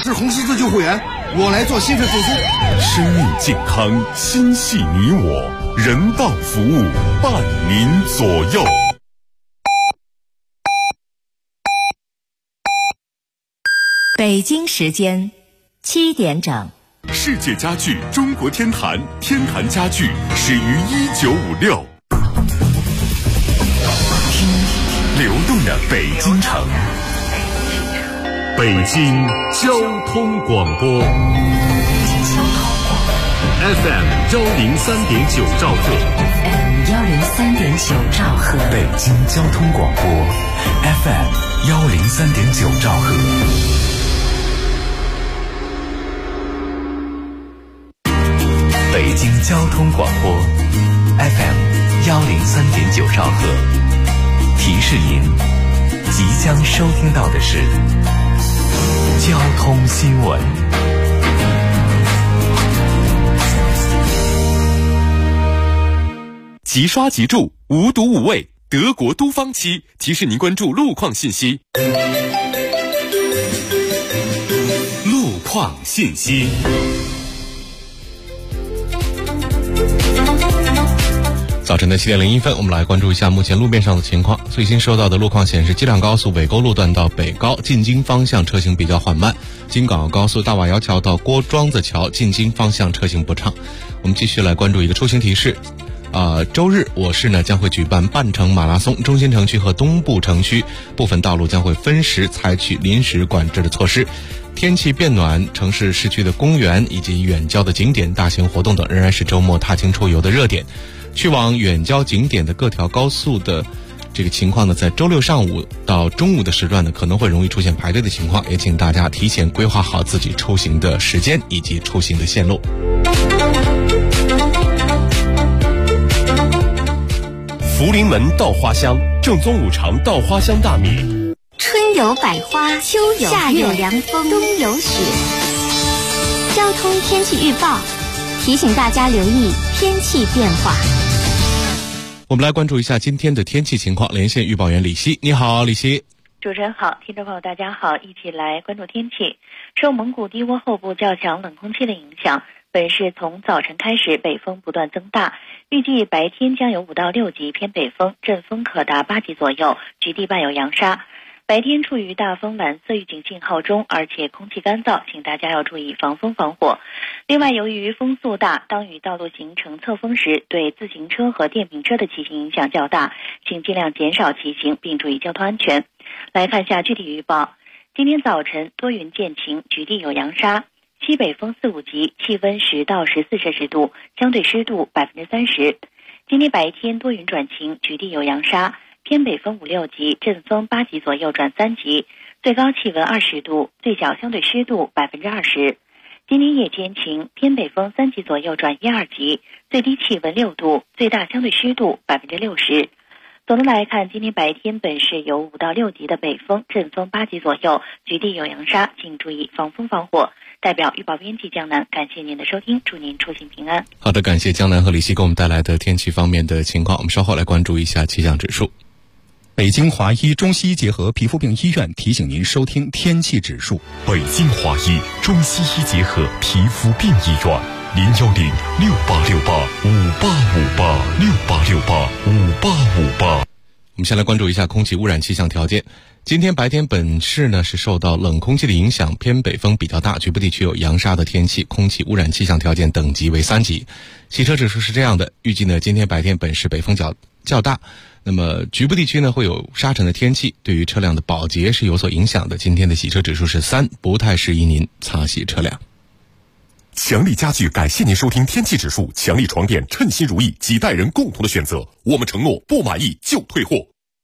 智红十字救护员，我来做心肺复苏。 生命健康，心系你我，人道服务，伴您左右。 北京时间7点整。 世界家具中国天坛，天坛家具始于1956。流动的北京城，北京交通广播 FM 103.9兆赫， 103.9兆赫， 北京交通广播 FM 103.9兆赫。北京交通广播 FM 103.9兆赫，提示您即将收听到的是交通新闻。即刷即住，无毒无味，德国都方漆提示您关注路况信息。路况信息。早晨的7点01分，我们来关注一下目前路面上的情况。最新收到的路况显示，机场高速纬沟路段到北高进京方向车行比较缓慢，京港澳高速大瓦窑桥到郭庄子桥进京方向车行不畅。我们继续来关注一个出行提示。周日我市呢将会举办半程马拉松，中心城区和东部城区部分道路将会分时采取临时管制的措施。天气变暖，城市市区的公园以及远郊的景点、大型活动等仍然是周末踏青出游的热点。去往远郊景点的各条高速的这个情况呢，在周六上午到中午的时段呢，可能会容易出现排队的情况，也请大家提前规划好自己出行的时间以及出行的线路。 福临门稻花香，正宗五常稻花香大米。 春有百花，秋有夏有凉风，冬有雪。交通天气预报提醒大家留意天气变化。 我们来关注一下今天的天气情况，连线预报员李希。你好，李希。 主持人好，听众朋友大家好，一起来关注天气。受蒙古低涡后部较强冷空气的影响，本市从早晨开始北风不断增大，预计白天将有5到6级偏北风，阵风可达8级左右，局地伴有扬沙。白天处于大风蓝色预警信号中，而且空气干燥，请大家要注意防风防火。另外，由于风速大，当与道路形成侧风时，对自行车和电瓶车的骑行影响较大，请尽量减少骑行，并注意交通安全。来看下具体预报。今天早晨多云见晴，局地有扬沙，西北风4、5级，气温10到14摄氏度，相对湿度30%。今天白天多云转晴，局地有扬沙，偏北风5、6级，阵风8级左右转3级，最高气温20度，最小相对湿度20%。今天夜间晴，偏北风3级左右转1、2级，最低气温6度，最大相对湿度60%。总的来看，今天白天本市有5到6级的北风，阵风8级左右，局地有扬沙，请注意防风防火。代表预报编辑江南，感谢您的收听，祝您出行平安。 好的，感谢江南和李希给我们带来的天气方面的情况。我们稍后来关注一下气象指数。 北京华医中西医结合皮肤病医院提醒您收听天气指数。 北京华医中西医结合皮肤病医院，010-6868-5858，6858-5858。我们先来关注一下空气污染气象条件。今天白天本市呢是受到冷空气的影响，偏北风比较大，局部地区有扬沙的天气，空气污染气象条件等级为3级。汽车指数是这样的，预计呢今天白天本市北风较大，那么局部地区呢会有沙尘的天气，对于车辆的保洁是有所影响的。今天的洗车指数是3，不太适宜您擦洗车辆。强力家具感谢您收听天气指数。强力床垫称心如意，几代人共同的选择，我们承诺不满意就退货。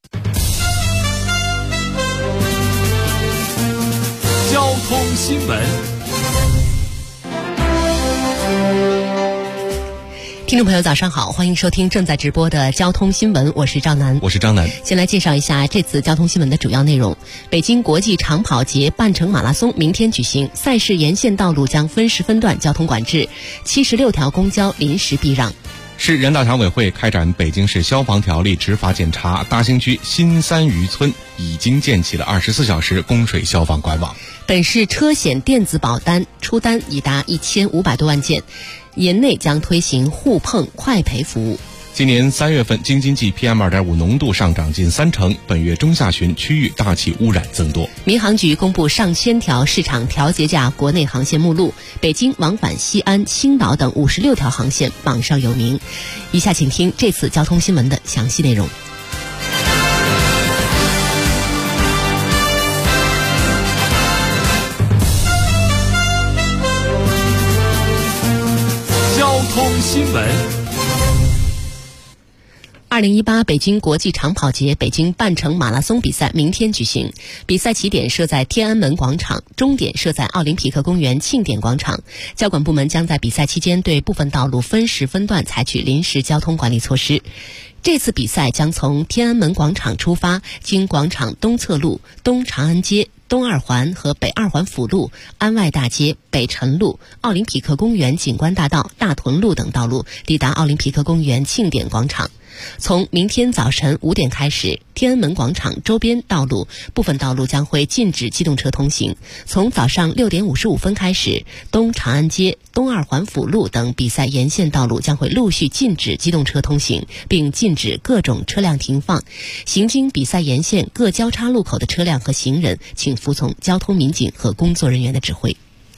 交通新闻。 听众朋友早上好，欢迎收听正在直播的交通新闻，我是赵楠。先来介绍一下这次交通新闻的主要内容。北京国际长跑节半程马拉松明天举行，赛事沿线道路将分时分段交通管制，76条公交临时避让。 市人大常委会开展北京市消防条例执法检查，大兴区新三余村已经建起了24小时供水消防管网。 本市车险电子保单出单已达1500多万件，年内将推行互碰快赔服务。 今年3月份，京津冀 PM2.5 浓度上涨近30%，本月中下旬区域大气污染增多。 民航局公布上千条市场调节价国内航线目录，北京往返西安、青岛等56条航线榜上有名。以下请听这次交通新闻的详细内容。 交通新闻。 2018北京国际长跑节北京半程马拉松比赛明天举行，比赛起点设在天安门广场，终点设在奥林匹克公园庆典广场。交管部门将在比赛期间对部分道路分时分段采取临时交通管理措施。这次比赛将从天安门广场出发，经广场东侧路、东长安街、东二环和北二环辅路、安外大街、北辰路、奥林匹克公园景观大道、大屯路等道路，抵达奥林匹克公园庆典广场。从明天早晨5点开始，天安门广场周边道路部分道路将会禁止机动车通行。从早上6点55分开始，东长安街、东二环辅路等比赛沿线道路将会陆续禁止机动车通行，并禁止各种车辆停放。行经比赛沿线各交叉路口的车辆和行人，请服从交通民警和工作人员的指挥。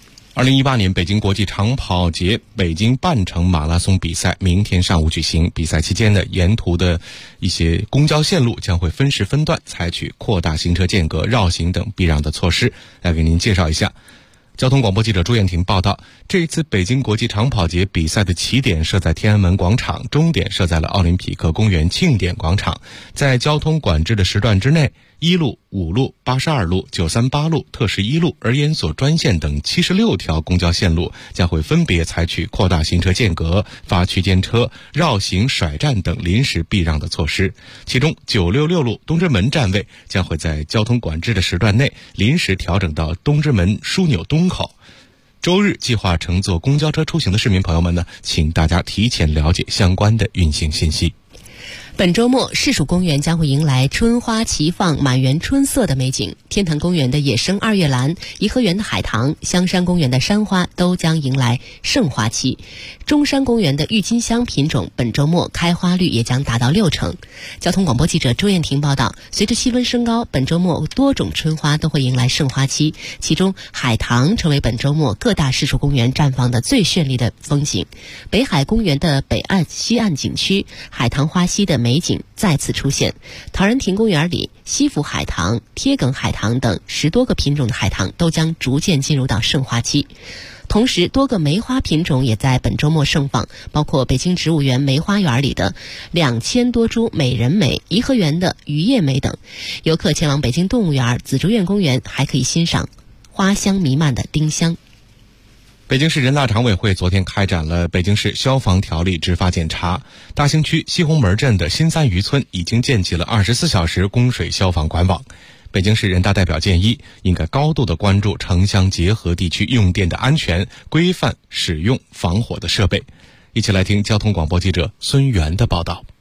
2018年北京国际长跑节北京半程马拉松比赛明天上午举行，比赛期间呢，沿途的一些公交线路将会分时分段采取扩大行车间隔、绕行等避让的措施。来给您介绍一下。交通广播记者朱艳婷报道，这一次北京国际长跑节比赛的起点设在天安门广场，终点设在了奥林匹克公园庆典广场。在交通管制的时段之内，1路、5路、82路、938路、特11路、儿研所专线等76条公交线路将会分别采取扩大行车间隔、发区间车、绕行甩站等临时避让的措施。其中966路东直门站位将会在交通管制的时段内临时调整到东直门枢纽东口。周日计划乘坐公交车出行的市民朋友们呢，请大家提前了解相关的运行信息。 本周末，市属公园将会迎来春花齐放、满园春色的美景。天坛公园的野生二月兰、颐和园的海棠、香山公园的山花都将迎来盛花期。中山公园的郁金香品种本周末开花率也将达到60%。交通广播记者周艳婷报道，随着气温升高，本周末多种春花都会迎来盛花期，其中海棠成为本周末各大市属公园绽放的最绚丽的风景。北海公园的北岸、西岸景区，海棠花溪的美景再次出现。陶然亭公园里，西府海棠、贴梗海棠等10多个品种的海棠都将逐渐进入到盛花期。同时，多个梅花品种也在本周末盛放，包括北京植物园梅花园里的2000多株美人梅、颐和园的鱼叶梅等。游客前往北京动物园、紫竹院公园，还可以欣赏花香弥漫的丁香。 北京市人大常委会昨天开展了北京市消防条例执法检查，大兴区西红门镇的新三余村已经建起了24小时供水消防管网。北京市人大代表建议，应该高度的关注城乡结合地区用电的安全，规范使用防火的设备。一起来听交通广播记者孙源的报道。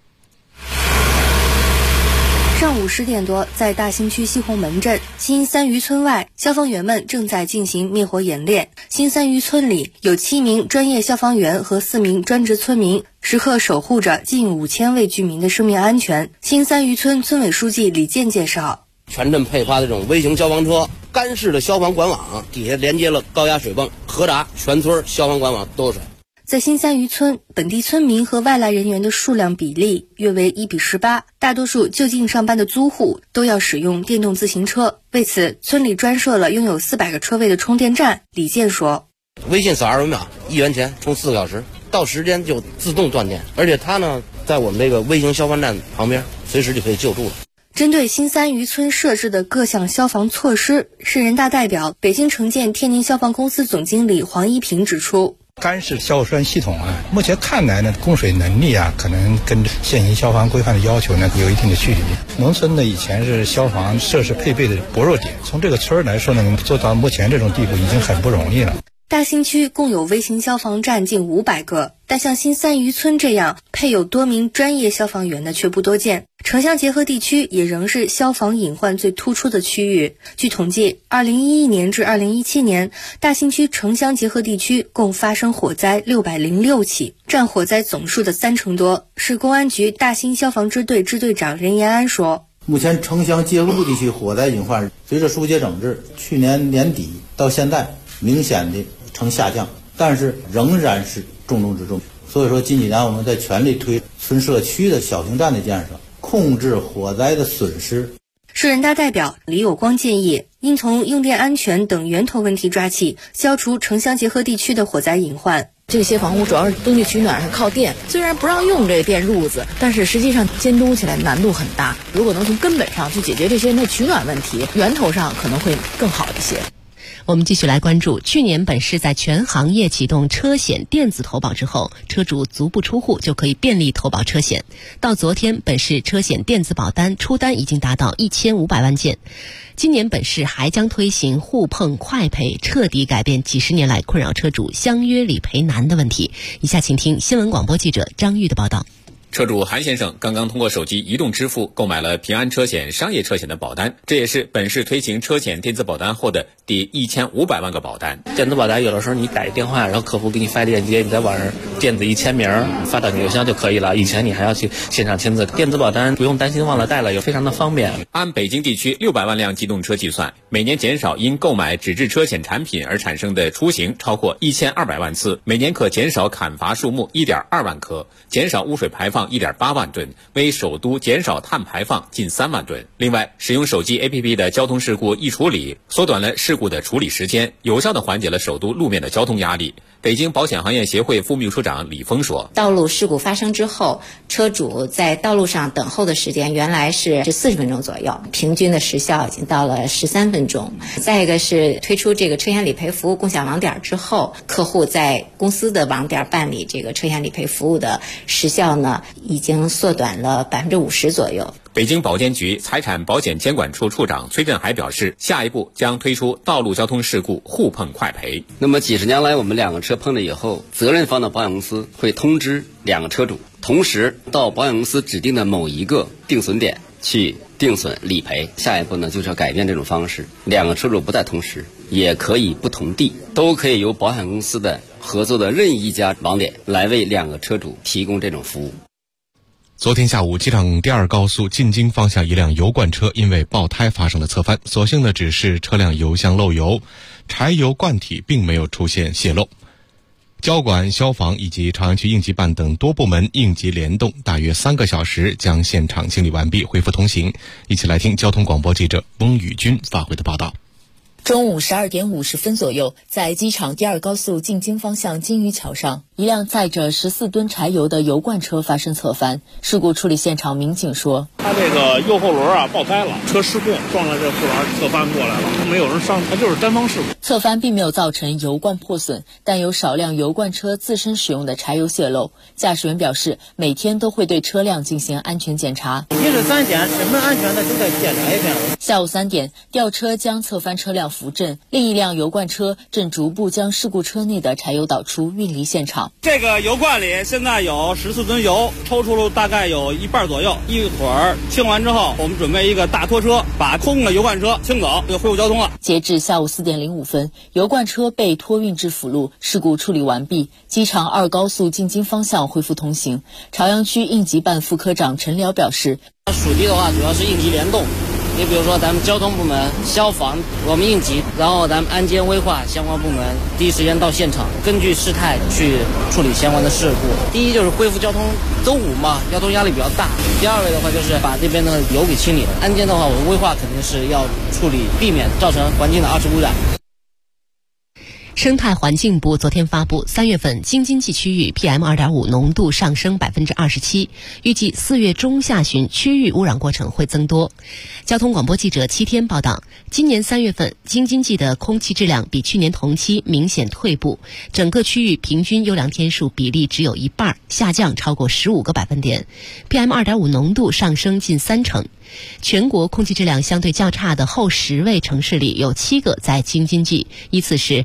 上午10点多，在大兴区西红门镇新三余村外，消防员们正在进行灭火演练。新三余村里有7名专业消防员和4名专职村民，时刻守护着近5000位居民的生命安全。新三余村村委书记李健介绍， 全镇配发的这种微型消防车，干式的消防管网，底下连接了高压水泵，合闸全村消防管网都有水。 在新三余村，本地村民和外来人员的数量比例约为1:18，大多数就近上班的租户都要使用电动自行车。为此，村里专设了拥有400个车位的充电站。李健说， 微信扫2维码，1元钱充4个小时，到时间就自动断电，而且它呢在我们这个微型消防站旁边，随时就可以救助了。 针对新三余村设置的各项消防措施，市人大代表、北京城建天宁消防公司总经理黄一平指出， 干式消栓系统啊，目前看来呢，供水能力啊，可能跟现行消防规范的要求呢有一定的距离。农村呢以前是消防设施配备的薄弱点，从这个村来说呢，能做到目前这种地步已经很不容易了。 大兴区共有微型消防站近500个，但像新三渔村这样配有多名专业消防员的却不多见。城乡结合地区也仍是消防隐患最突出的区域。据统计，2011年至2017年，大兴区城乡结合地区共发生火灾606起，占火灾总数的30%多。市公安局大兴消防支队支队长任延安说， 目前城乡结合部地区火灾隐患随着疏解整治，去年年底到现在明显的呈下降，但是仍然是重中之重。所以说近几年我们在全力推村社区的小型站的建设，控制火灾的损失。 市人大代表李有光建议，应从用电安全等源头问题抓起，消除城乡结合地区的火灾隐患。 这些房屋主要是冬季取暖是靠电，虽然不让用这个电褥子，但是实际上监督起来难度很大。如果能从根本上去解决这些人的取暖问题，源头上可能会更好一些。 我们继续来关注，去年本市在全行业启动车险电子投保之后，车主足不出户就可以便利投保车险。到昨天，本市车险电子保单出单已经达到1500万件。今年本市还将推行互碰快赔，彻底改变几十年来困扰车主相约理赔难的问题。以下请听新闻广播记者张玉的报道。 车主韩先生刚刚通过手机移动支付购买了平安车险商业车险的保单，这也是本市推行车险电子保单后的第1500万个保单。 电子保单有的时候你打一电话，然后客服给你发链接，你在网上电子一签名发到你邮箱就可以了，以前你还要去现场签字。电子保单不用担心忘了带了，也非常的方便。 按北京地区600万辆机动车计算，每年减少因购买纸质车险产品而产生的出行超过1200万次，每年可减少砍伐树木1.2万棵，减少污水排放1.8万吨，为首都减少碳排放近3万吨。另外，使用手机 APP 的交通事故易处理，缩短了事故的处理时间，有效地缓解了首都路面的交通压力。北京保险行业协会副秘书长李峰说， 道路事故发生之后，车主在道路上等候的时间原来是40分钟左右，平均的时效已经到了13分钟。再一个是推出这个车险理赔服务共享网点之后，客户在公司的网点办理这个车险理赔服务的时效呢，已经缩短了50%左右。 北京保监局财产保险监管处处长崔振海表示，下一步将推出道路交通事故互碰快赔。 那么几十年来，我们两个车碰了以后，责任方的保险公司会通知两个车主，同时到保险公司指定的某一个定损点去定损理赔。下一步呢，就是要改变这种方式，两个车主不在同时，也可以不同地，都可以由保险公司的合作的任意一家网点来为两个车主提供这种服务。 昨天下午，机场第二高速进京方向一辆油罐车因为爆胎发生了侧翻，所幸的只是车辆油箱漏油，柴油罐体并没有出现泄漏。交管、消防以及朝阳区应急办等多部门应急联动，大约3个小时将现场清理完毕，恢复通行。一起来听交通广播记者翁宇军发回的报道。 中午12点50分左右，在机场第二高速进京方向金鱼桥上，一辆载着14吨柴油的油罐车发生侧翻。事故处理现场民警说， 它这个右后轮爆胎了，车失控撞了这护栏，侧翻过来了，没有人伤，它就是单方事故。 侧翻并没有造成油罐破损，但有少量油罐车自身使用的柴油泄漏。驾驶员表示，每天都会对车辆进行安全检查。 1日3检，什么安全的都得检查一遍。 下午3点，吊车将侧翻车辆扶正，另一辆油罐车正逐步将事故车内的柴油导出，运离现场。 这个油罐里现在有14吨油，抽出了大概有1半左右。一会儿清完之后，我们准备一个大拖车把空的油罐车清走，就恢复交通了。 截至下午4点05分，油罐车被拖运至辅路，事故处理完毕，机场2高速进京方向恢复通行。朝阳区应急办副科长陈辽表示， 属地的话主要是应急联动，你比如说咱们交通部门、消防、我们应急，然后咱们安监危化相关部门第一时间到现场，根据事态去处理相关的事故。第一就是恢复交通，周五嘛，交通压力比较大。第二位的话就是把这边的油给清理了。安监的话，我们危化肯定是要处理，避免造成环境的2次污染。 生态环境部昨天发布，3月份京津冀区域 PM2.5 浓度上升27%，预计4月中下旬区域污染过程会增多。交通广播记者7天报道，今年3月份京津冀的空气质量比去年同期明显退步，整个区域平均优良天数比例只有一半，下降超过15个百分点， PM2.5 浓度上升近30%。全国空气质量相对较差的后10位城市里有7个在京津冀，依次是唐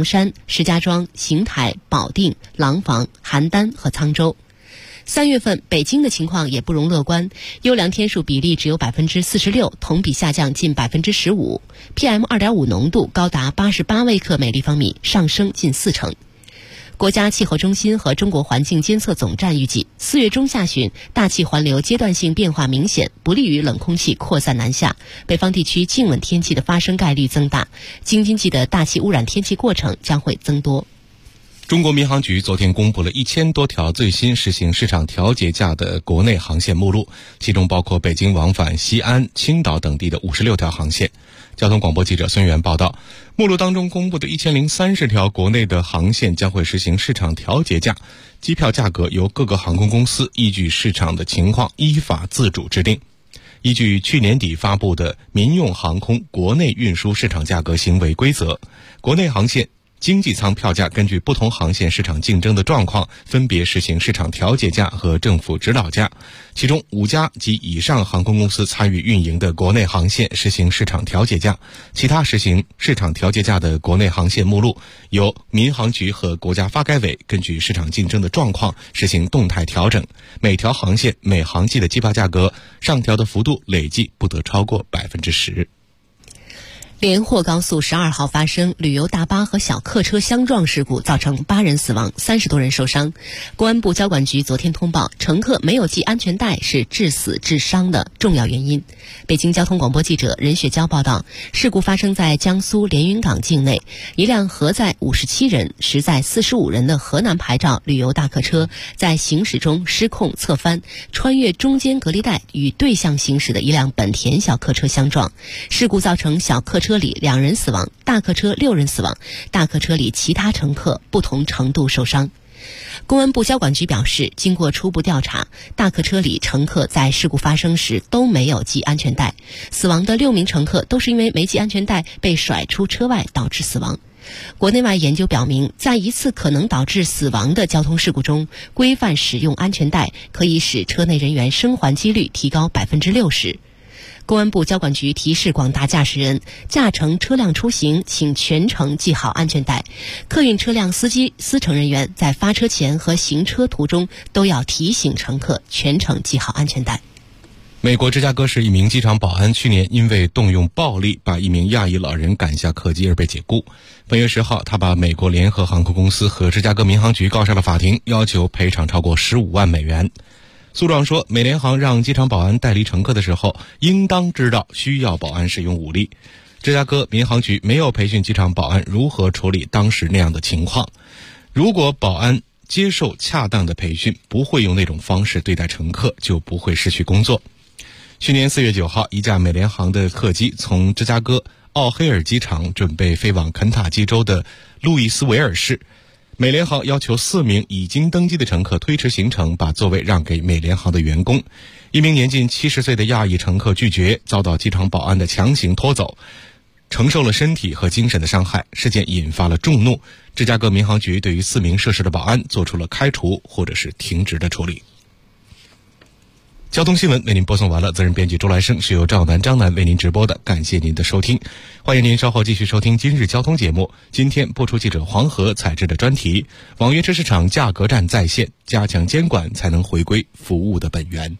山、石家庄、邢台、保定、廊坊、邯郸和沧州。3月份北京的情况也不容乐观，优良天数比例只有 46%， 同比下降近 15%， PM2.5 浓度高达88微克每立方米，上升近40%。国家气候中心和中国环境监测总站预计，4月中下旬大气环流阶段性变化明显，不利于冷空气扩散南下，北方地区静稳天气的发生概率增大，京津冀的大气污染天气过程将会增多。 中国民航局昨天公布了1000多条最新实行市场调节价的国内航线目录，其中包括北京往返西安、青岛等地的56条航线。交通广播记者孙源报道，目录当中公布的1030条国内的航线将会实行市场调节价，机票价格由各个航空公司依据市场的情况依法自主制定。依据去年底发布的民用航空国内运输市场价格行为规则，国内航线经济舱票价根据不同航线市场竞争的状况，分别实行市场调节价和政府指导价。其中5家及以上航空公司参与运营的国内航线实行市场调节价，其他实行市场调节价的国内航线目录，由民航局和国家发改委根据市场竞争的状况实行动态调整。每条航线每航季的机票价格上调的幅度累计不得超过 10%。 连霍高速12号发生旅游大巴和小客车相撞事故，造成8人死亡，30多人受伤。公安部交管局昨天通报，乘客没有系安全带是致死致伤的重要原因。北京交通广播记者任雪娇报道，事故发生在江苏连云港境内，一辆核载57人、实载45人的河南牌照旅游大客车在行驶中失控侧翻，穿越中间隔离带与对向行驶的一辆本田小客车相撞。事故造成小客车里2人死亡，大客车6人死亡，大客车里其他乘客不同程度受伤。公安部交管局表示，经过初步调查，大客车里乘客在事故发生时都没有系安全带，死亡的6名乘客都是因为没系安全带被甩出车外导致死亡。国内外研究表明，在一次可能导致死亡的交通事故中，规范使用安全带可以使车内人员生还几率提高 60%。公安部交管局提示广大驾驶人，驾乘车辆出行请全程系好安全带。客运车辆司机、司乘人员在发车前和行车途中都要提醒乘客全程系好安全带。 美国芝加哥市一名机场保安去年因为动用暴力把一名亚裔老人赶下客机而被解雇。本月10号，他把美国联合航空公司和芝加哥民航局告上了法庭，要求赔偿超过15万美元。诉状说，美联航让机场保安带离乘客的时候，应当知道需要保安使用武力。芝加哥民航局没有培训机场保安如何处理当时那样的情况。如果保安接受恰当的培训，不会用那种方式对待乘客，就不会失去工作。去年4月9号，一架美联航的客机从芝加哥奥黑尔机场准备飞往肯塔基州的路易斯维尔市。美联航要求4名已经登机的乘客推迟行程，把座位让给美联航的员工。一名年近70岁的亚裔乘客拒绝，遭到机场保安的强行拖走，承受了身体和精神的伤害。事件引发了众怒，芝加哥民航局对于4名涉事的保安做出了开除或者是停职的处理。交通新闻为您播送完了，责任编辑周来生，是由赵楠、张楠为您直播的，感谢您的收听。欢迎您稍后继续收听今日交通节目。今天播出记者黄河采制的专题，网约车市场价格战再现，加强监管才能回归服务的本源。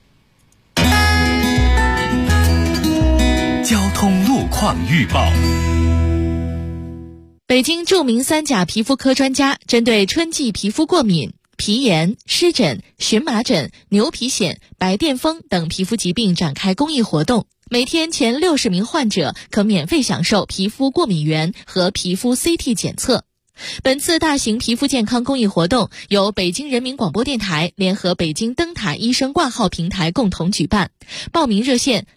交通路况预报。 北京著名3甲皮肤科专家针对春季皮肤过敏、皮炎、湿疹、荨麻疹、牛皮癣、白癜风等皮肤疾病展开公益活动，每天前60名患者可免费享受皮肤过敏原和皮肤 CT 检测。本次大型皮肤健康公益活动由北京人民广播电台联合北京灯塔医生挂号平台共同举办，报名热线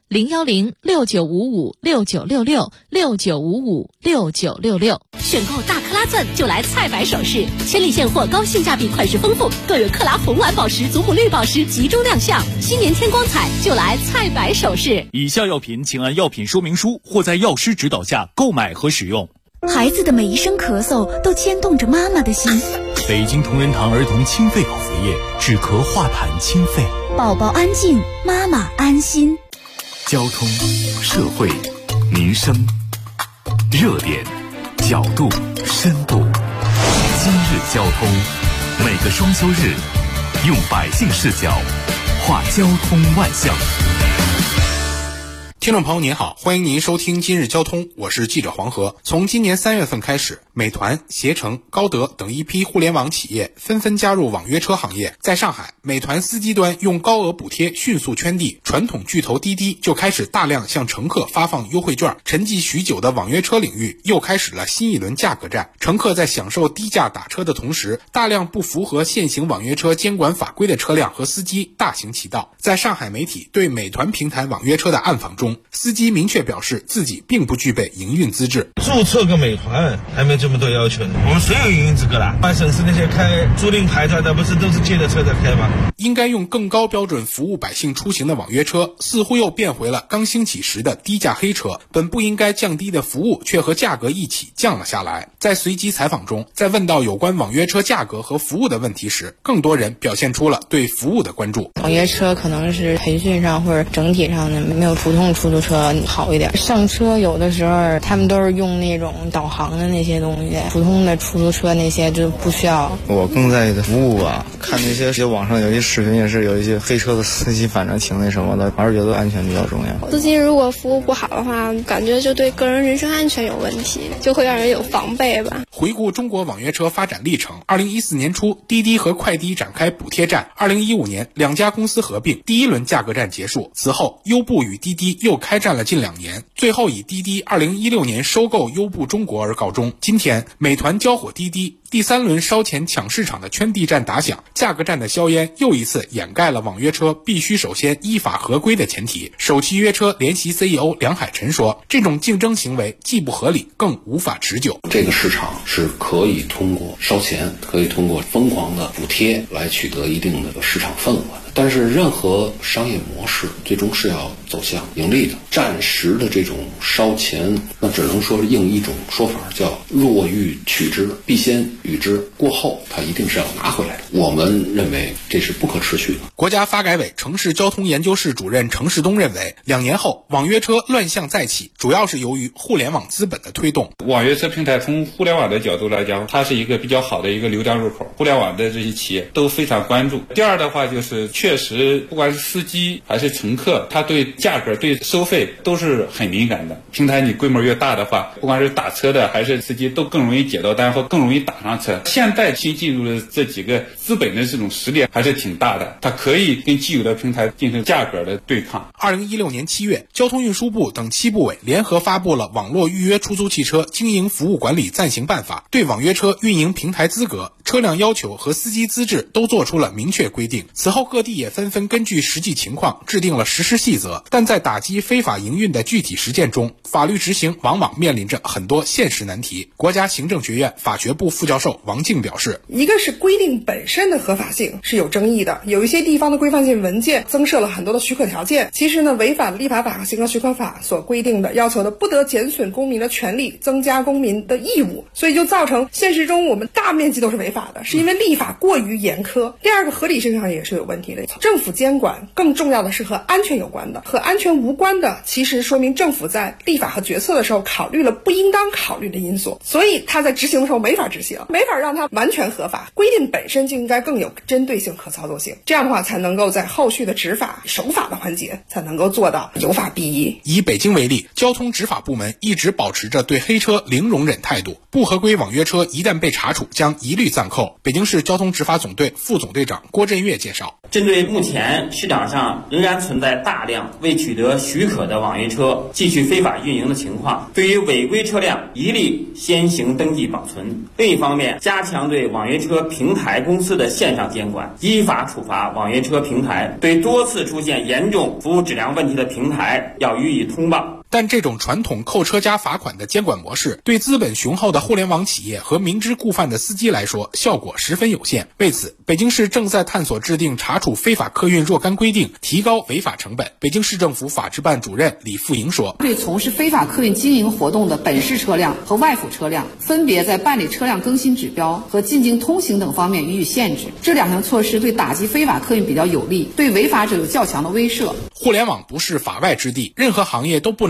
010-6955-6966，6955-6966。 选购大克拉钻就来菜百首饰，千里现货，高性价比，款式丰富，各有克拉红蓝宝石、祖母绿宝石集中亮相。新年添光彩，就来菜百首饰。 以下药品请按药品说明书或在药师指导下购买和使用。 孩子的每一声咳嗽都牵动着妈妈的心。 北京同仁堂儿童清肺口服液，止咳化痰清肺， 宝宝安静，妈妈安心。 交通、社会、民生热点角度、深度。今日交通，每个双休日，用百姓视角话交通万象。 听众朋友您好，欢迎您收听今日交通，我是记者黄河。从今年3月份开始，美团、携程、高德等一批互联网企业纷纷加入网约车行业。在上海，美团司机端用高额补贴迅速圈地，传统巨头滴滴就开始大量向乘客发放优惠券。沉寂许久的网约车领域又开始了新一轮价格战。乘客在享受低价打车的同时，大量不符合现行网约车监管法规的车辆和司机大行其道。在上海媒体对美团平台网约车的暗访中，司机明确表示自己并不具备营运资质。 注册个美团还没这么多要求呢，我们谁有营运资格啦？省市那些开租赁牌照的不是都是借的车在开吗？ 应该用更高标准服务百姓出行的网约车，似乎又变回了刚兴起时的低价黑车。本不应该降低的服务，却和价格一起降了下来。在随机采访中，在问到有关网约车价格和服务的问题时，更多人表现出了对服务的关注。 网约车可能是培训上或者整体上的没有普通出租车好一点。上车有的时候他们都是用那种导航的那些东西，普通的出租车那些就不需要。 我更在意的服务啊，看那些网上有一些视频，也是有一些黑车的司机，反正挺那什么的，还是觉得安全比较重要。 司机如果服务不好的话，感觉就对个人人身安全有问题，就会让人有防备吧。 回顾中国网约车发展历程，2014年初，滴滴和快滴展开补贴战，2015年两家公司合并，第一轮价格战结束。此后，优步与滴滴又开战了近2年，最后以滴滴2016年收购优步中国而告终。今天，美团交火滴滴，第3轮烧钱抢市场的圈地战打响，价格战的硝烟又一次掩盖了网约车必须首先依法合规的前提。首汽约车联席 CEO 梁海晨说，这种竞争行为既不合理，更无法持久。 这个市场是可以通过烧钱，可以通过疯狂的补贴来取得一定的市场份额的。但是任何商业模式最终是要走向盈利的，暂时的这种烧钱，那只能说应一种说法叫若欲取之必先予之，过后它一定是要拿回来的。我们认为这是不可持续的。 国家发改委城市交通研究室主任程世东认为，2年后网约车乱象再起，主要是由于互联网资本的推动。 网约车平台从互联网的角度来讲，它是一个比较好的一个流量入口，互联网的这些企业都非常关注。第二的话就是确实不管是司机还是乘客，他对价格对收费都是很敏感的。平台你规模越大的话，不管是打车的还是司机都更容易接到单或更容易打上车。现在新进入的这几个资本的这种实力还是挺大的，它可以跟既有的平台进行价格的对抗。 2016年7月，交通运输部等7部委联合发布了《网络预约出租汽车经营服务管理暂行办法》，对网约车运营平台资格、车辆要求和司机资质都做出了明确规定。此后各地也纷纷根据实际情况制定了实施细则，但在打击非法营运的具体实践中，法律执行往往面临着很多现实难题。国家行政学院法学部副教授王静表示， 一个是规定本身的合法性是有争议的，有一些地方的规范性文件增设了很多的许可条件，其实呢违反了立法法和行政许可法所规定的要求的不得减损公民的权利，增加公民的义务，所以就造成现实中我们大面积都是违法的，是因为立法过于严苛。第二个合理性上也是有问题的，政府监管更重要的是和安全有关的，和安全无关的其实说明政府在立法和决策的时候考虑了不应当考虑的因素，所以他在执行的时候没法执行，没法让它完全合法。规定本身就应该更有针对性、可操作性，这样的话才能够在后续的执法守法的环节才能够做到有法必依。 以北京为例，交通执法部门一直保持着对黑车零容忍态度，不合规网约车一旦被查处将一律暂扣。北京市交通执法总队副总队长郭振岳介绍， 针对目前市场上仍然存在大量未取得许可的网约车继续非法运营的情况，对于违规车辆一律先行登记保存。另一方面，加强对网约车平台公司的线上监管，依法处罚网约车平台，对多次出现严重服务质量问题的平台要予以通报。 但这种传统扣车加罚款的监管模式，对资本雄厚的互联网企业和明知故犯的司机来说，效果十分有限。为此，北京市正在探索制定查处非法客运若干规定，提高违法成本。北京市政府法制办主任李富营说， 对从事非法客运经营活动的本市车辆和外府车辆，分别在办理车辆更新指标和进京通行等方面予以限制。这2项措施对打击非法客运比较有利，对违法者有较强的威慑。 互联网不是法外之地，任何行业都不能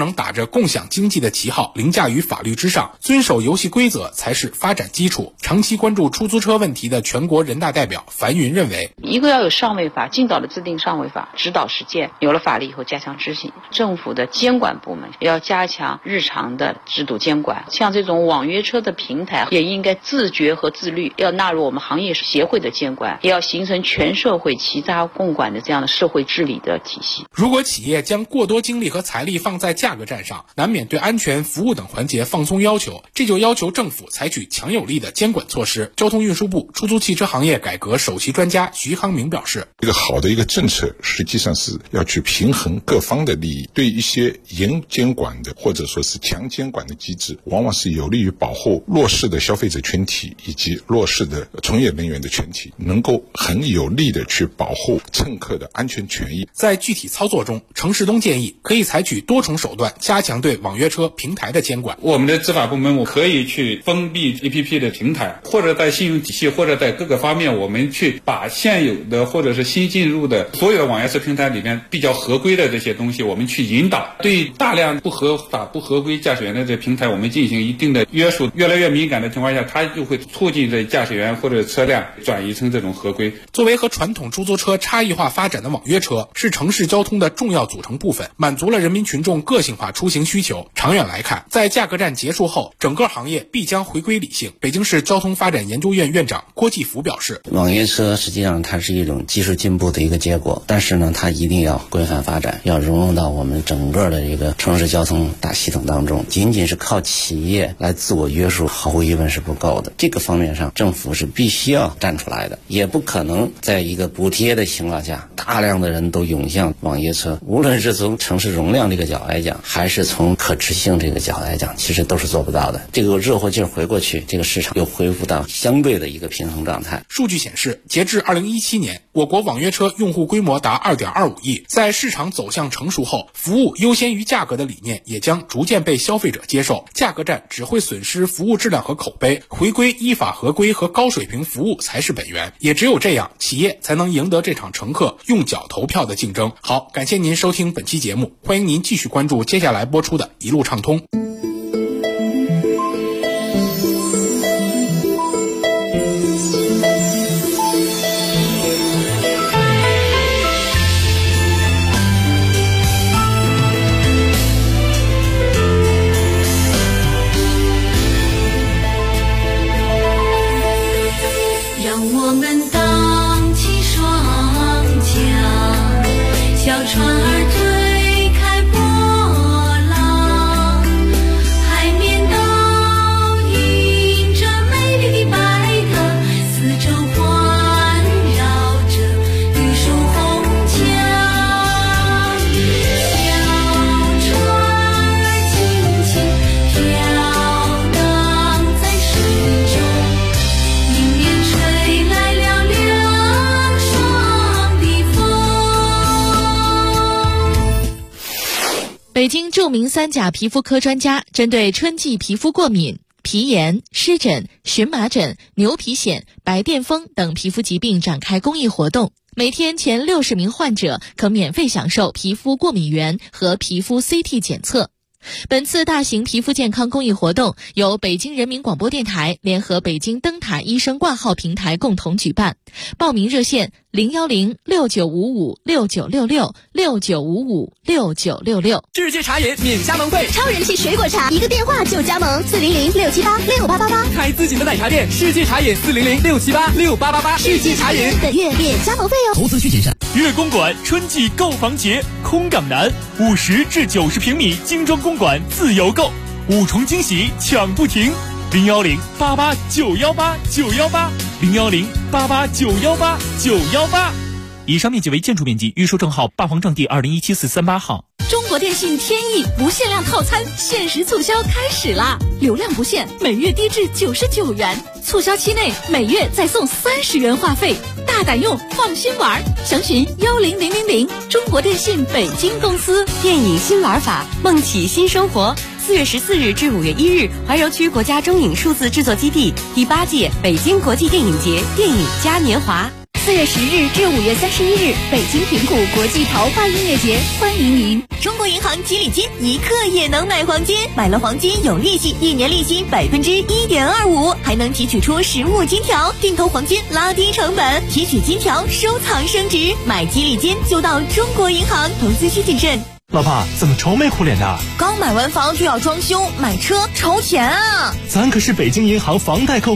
想打着共享经济的旗号凌驾于法律之上，遵守游戏规则才是发展基础。长期关注出租车问题的全国人大代表樊云认为， 一个要有上位法，尽早的制定上位法，指导实践，有了法律以后加强执行。政府的监管部门也要加强日常的制度监管，像这种网约车的平台也应该自觉和自律，要纳入我们行业协会的监管，也要形成全社会齐扎共管的这样的社会治理的体系。 如果企业将过多精力和财力放在价格战上，难免对安全、服务等环节放松要求，这就要求政府采取强有力的监管措施。交通运输部出租汽车行业改革首席专家徐康明表示， 一个好的一个政策实际上是要去平衡各方的利益，对一些严监管的或者说是强监管的机制，往往是有利于保护弱势的消费者群体以及弱势的从业人员的群体，能够很有力的去保护乘客的安全权益。 在具体操作中，程世东建议可以采取多重手段加强对网约车平台的监管。 我们的执法部门可以去封闭 APP 的平台，或者在信用体系，或者在各个方面，我们去把现有的或者是新进入的所有的网约车平台里面比较合规的这些东西，我们去引导，对大量不合法不合规驾驶员的这平台我们进行一定的约束。越来越敏感的情况下，它就会促进这驾驶员或者车辆转移成这种合规。 作为和传统出租车差异化发展的网约车，是城市交通的重要组成部分，满足了人民群众个性化出行需求。长远来看，在价格战结束后，整个行业必将回归理性。北京市交通发展研究院院长郭继福表示， 网约车实际上它是一种技术进步的一个结果，但是呢，它一定要规范发展，要融入到我们整个的一个城市交通大系统当中。仅仅是靠企业来自我约束，毫无疑问是不够的。这个方面上，政府是必须要站出来的，也不可能在一个补贴的情况下，大量的人都涌向网约车。无论是从城市容量这个角来讲，还是从可持续这个角来讲，其实都是做不到的。这个热乎劲回过去，这个市场又恢复到相对的一个平衡状态。 数据显示，截至2017年，我国网约车用户规模达2.25亿。在市场走向成熟后，服务优先于价格的理念也将逐渐被消费者接受。价格战只会损失服务质量和口碑，回归依法合规和高水平服务才是本源。也只有这样，企业才能赢得这场乘客用脚投票的竞争。好，感谢您收听本期节目，欢迎您继续关注接下来播出的一路畅通。 船儿推开波浪，海面倒映着美丽的白鸽，四周环绕着绿树红墙。小船儿轻轻飘荡在水中，迎面吹来了凉爽的风。 北京著名三甲皮肤科专家针对春季皮肤过敏、皮炎、湿疹、荨麻疹、牛皮癣、白癜风等皮肤疾病展开公益活动，每天前60名患者可免费享受皮肤过敏原和皮肤 CT 检测。本次大型皮肤健康公益活动由北京人民广播电台联合北京灯塔医生挂号平台共同举办，报名热线010-6955-6966，6955-6966。 世界茶饮免加盟费， 超人气水果茶，一个电话就加盟，400-678-68888。 开自己的奶茶店，世界茶饮400-678-6888，世界茶饮本月免加盟费哦。 投资需谨慎。粤公馆春季购房节，空港南50至90平米精装公馆自由购，5重惊喜抢不停，010-88-918-918，010-88-918-918。以上面积为建筑面积，预售证号8房证第2017-438号。 中国电信天翼无限量套餐限时促销开始啦！流量不限，每月低至99元，促销期内每月再送30元话费，大胆用，放心玩。详询10000，中国电信北京公司。 电影新玩法，梦起新生活。4月14日至5月1日，怀柔区国家中影数字制作基地第8届北京国际电影节电影嘉年华。 4月10日至5月31日，北京平谷国际桃花音乐节，欢迎您。 中国银行吉利金一克也能买黄金，买了黄金有利息，1年利息1.25%，还能提取出实物金条，定投黄金拉低成本，提取金条收藏升值。买吉利金就到中国银行，投资需谨慎。 老爸，怎么愁眉苦脸的？ 刚买完房就要装修，买车超前啊！ 咱可是北京银行房贷客户。